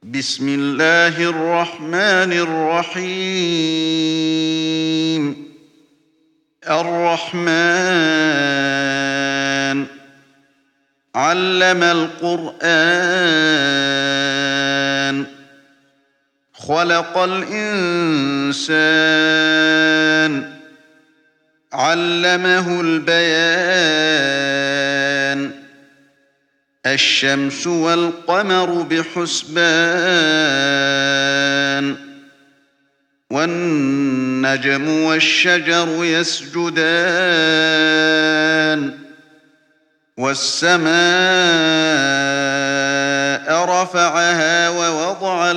بسم الله الرحمن الرحيم. الرحمن علم القرآن خلق الإنسان علمه البيان الشمس والقمر بحسبان والنجم والشجر يسجدان والسماء رفعها ووضع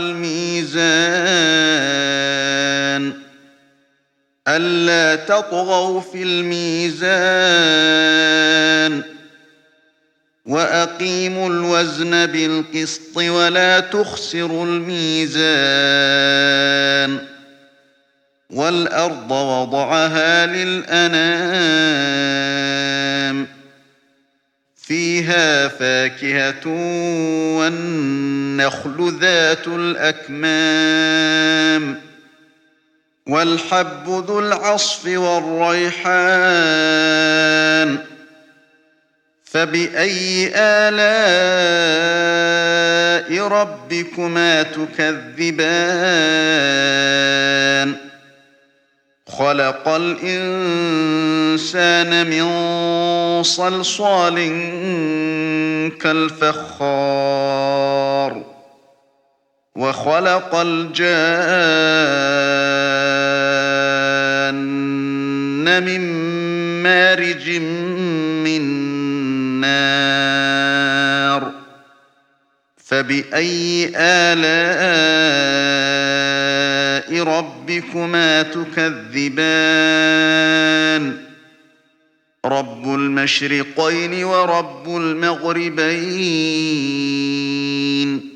الميزان ألا تطغوا في الميزان وأقيموا الوزن بالقسط ولا تخسروا الميزان والأرض وضعها للأنام فيها فاكهة والنخل ذات الأكمام والحب ذو العصف والريحان فبأي آلاء ربكما تكذبان خلق الإنسان من صلصال كالفخار وخلق الجان من مارج من نار فبأي آلاء ربكما تكذبان رب المشرقين ورب المغربين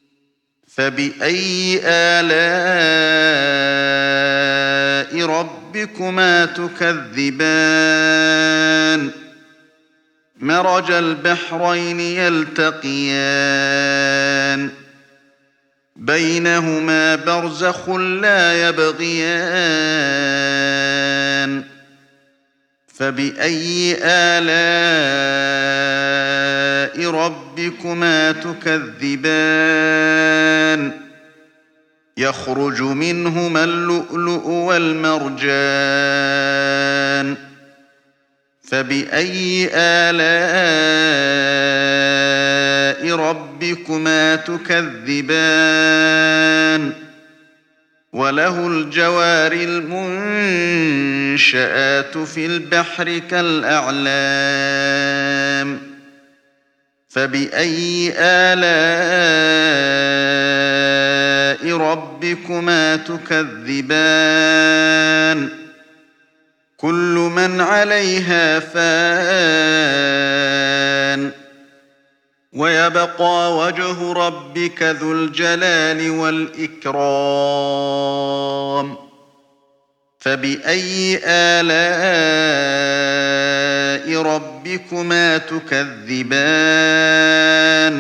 فبأي آلاء ربكما تكذبان مرج البحرين يلتقيان بينهما برزخ لا يبغيان فبأي آلاء ربكما تكذبان يخرج منهما اللؤلؤ والمرجان فبأي آلاء ربكما تكذبان وله الجوار المنشآت في البحر كالأعلام فبأي آلاء ربكما تكذبان كل من عليها فان ويبقى وجه ربك ذو الجلال والإكرام فبأي آلاء ربكما تكذبان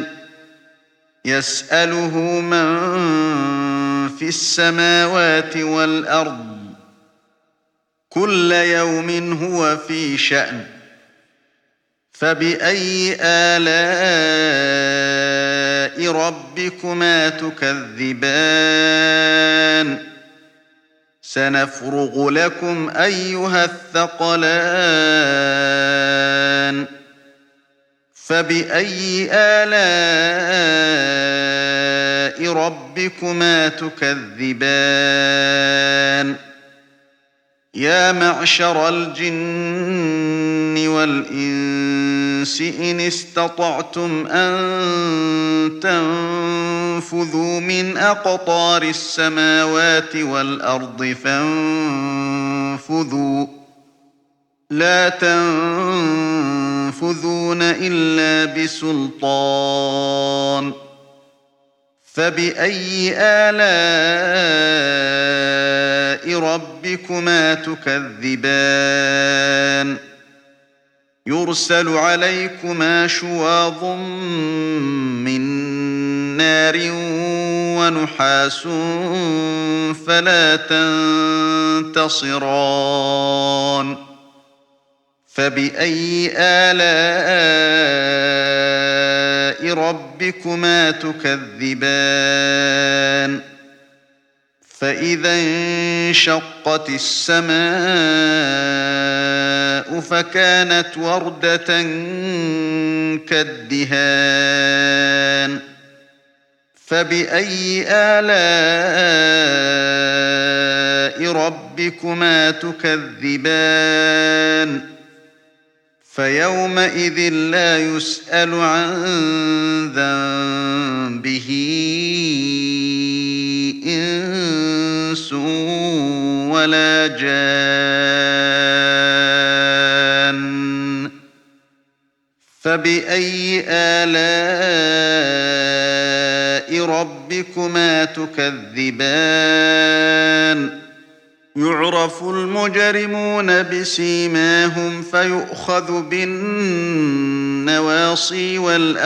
يسأله من في السماوات والأرض كل يوم هو في شأن فبأي آلاء ربكما تكذبان سنفرغ لكم أيها الثقلان فبأي آلاء ربكما تكذبان يا معشر الجن والإنس إن استطعتم أن تنفذوا من أقطار السماوات والأرض فانفذوا لا تنفذون إلا بسلطان فبأي آلاء ربكما تكذبان يرسل عليكما شواظ من نار ونحاس فلا تنتصران فبأي آلاء ربكما تكذبان فإذا انشقت السماء فكانت وردة كالدهان فبأي آلاء ربكما تكذبان فيومئذ لا يسأل عن ذنبه إنس ولا جان فبأي آلاء ربكما تكذبان يعرف المجرمون بسيماهم فيؤخذ بالنواصي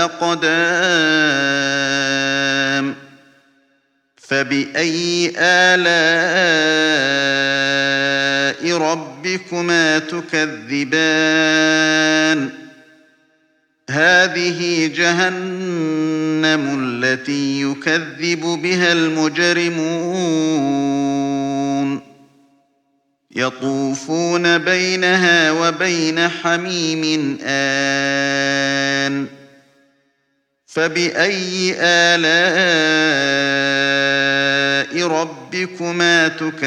والأقدام فبأي آلاء ربكما تكذبان هذه جهنم التي يكذب بها المجرمون يطوفون بينها وبين حميم آن فبأي آلاء ربكما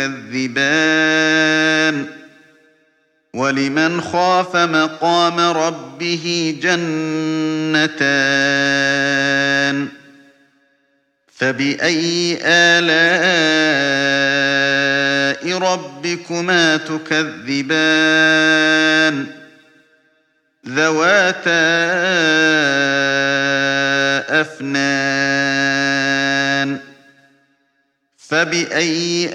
تكذبان ولمن خاف مقام ربه جنتان فبأي آلاء ربكما تكذبان ذواتا أفنان فبأي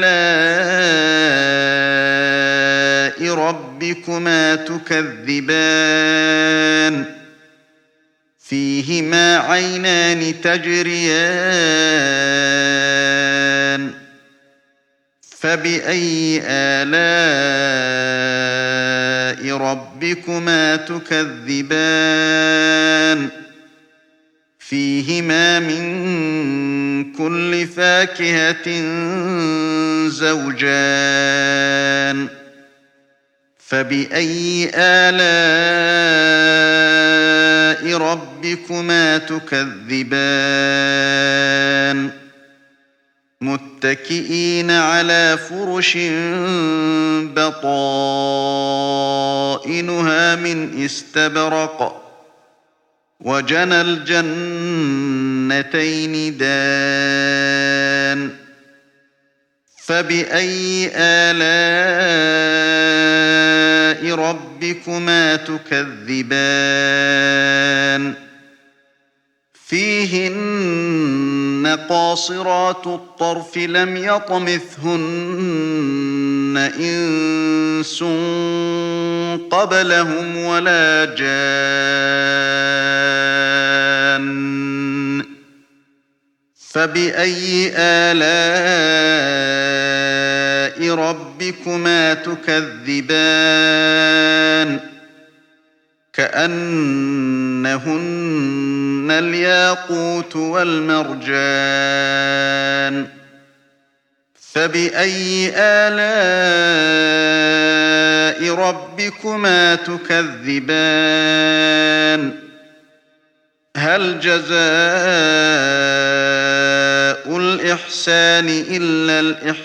آلاء ربكما تكذبان فيهما عينان تجريان فبأي آلاء ربكما تكذبان فيهما من كل فاكهة زوجان فبأي آلاء ربكما تكذبان متكئين على فرش بطائنها من استبرق وجنى الجنتين دان فبأي آلاء ربكما تكذبان فيهن قاصرات الطرف لم يطمثهن إنس قبلهم ولا جان فبأي آلاء ربكما تكذبان كأنهن الياقوت والمرجان فبأي آلاء ربكما تكذبان هل جزاء الإحسان إلا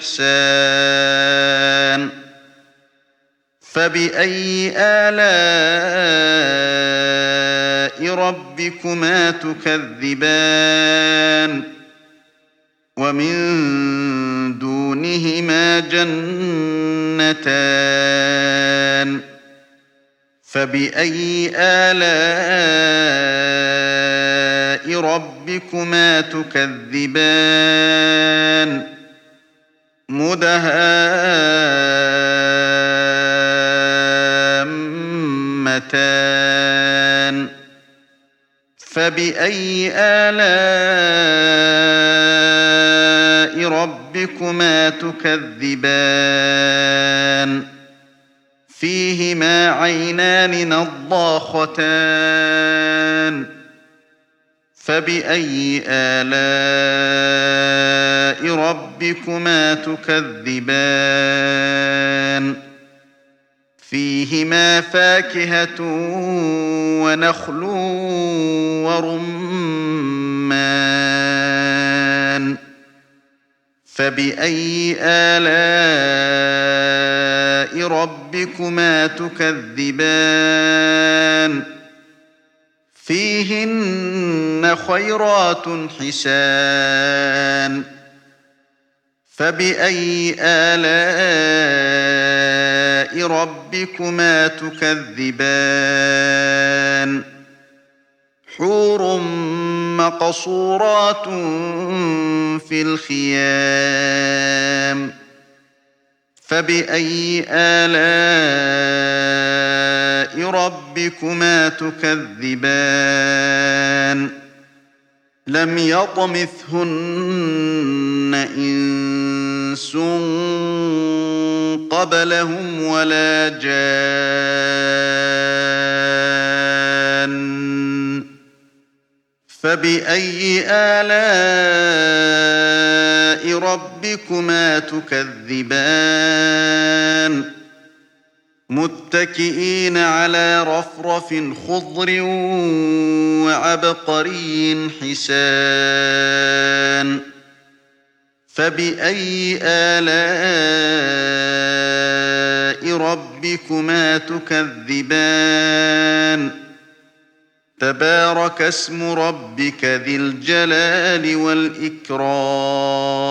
الإحسان فبأي آلاء ربكما تكذبان ومن دونهما جنتان فبأي آلاء ربكما تكذبان مدهامتان فبأي آلاء ربكما تكذبان فيهما عينان نضاختان فبأي آلاء ربكما تكذبان فيهما فاكهة ونخل ورمان فبأي آلاء ربكما تكذبان فيهن خيرات حسان فبأي آلاء ربكما تكذبان حور مقصورات في الخيام فبأي آلاء ربكما تكذبان لم يطمثهن إنس قبلهم ولا جان فبأي آلاء ربكما تكذبان متكئين على رفرف خضر وعبقري حسان فبأي آلاء ربكما تكذبان تبارك اسم ربك ذي الجلال والإكرام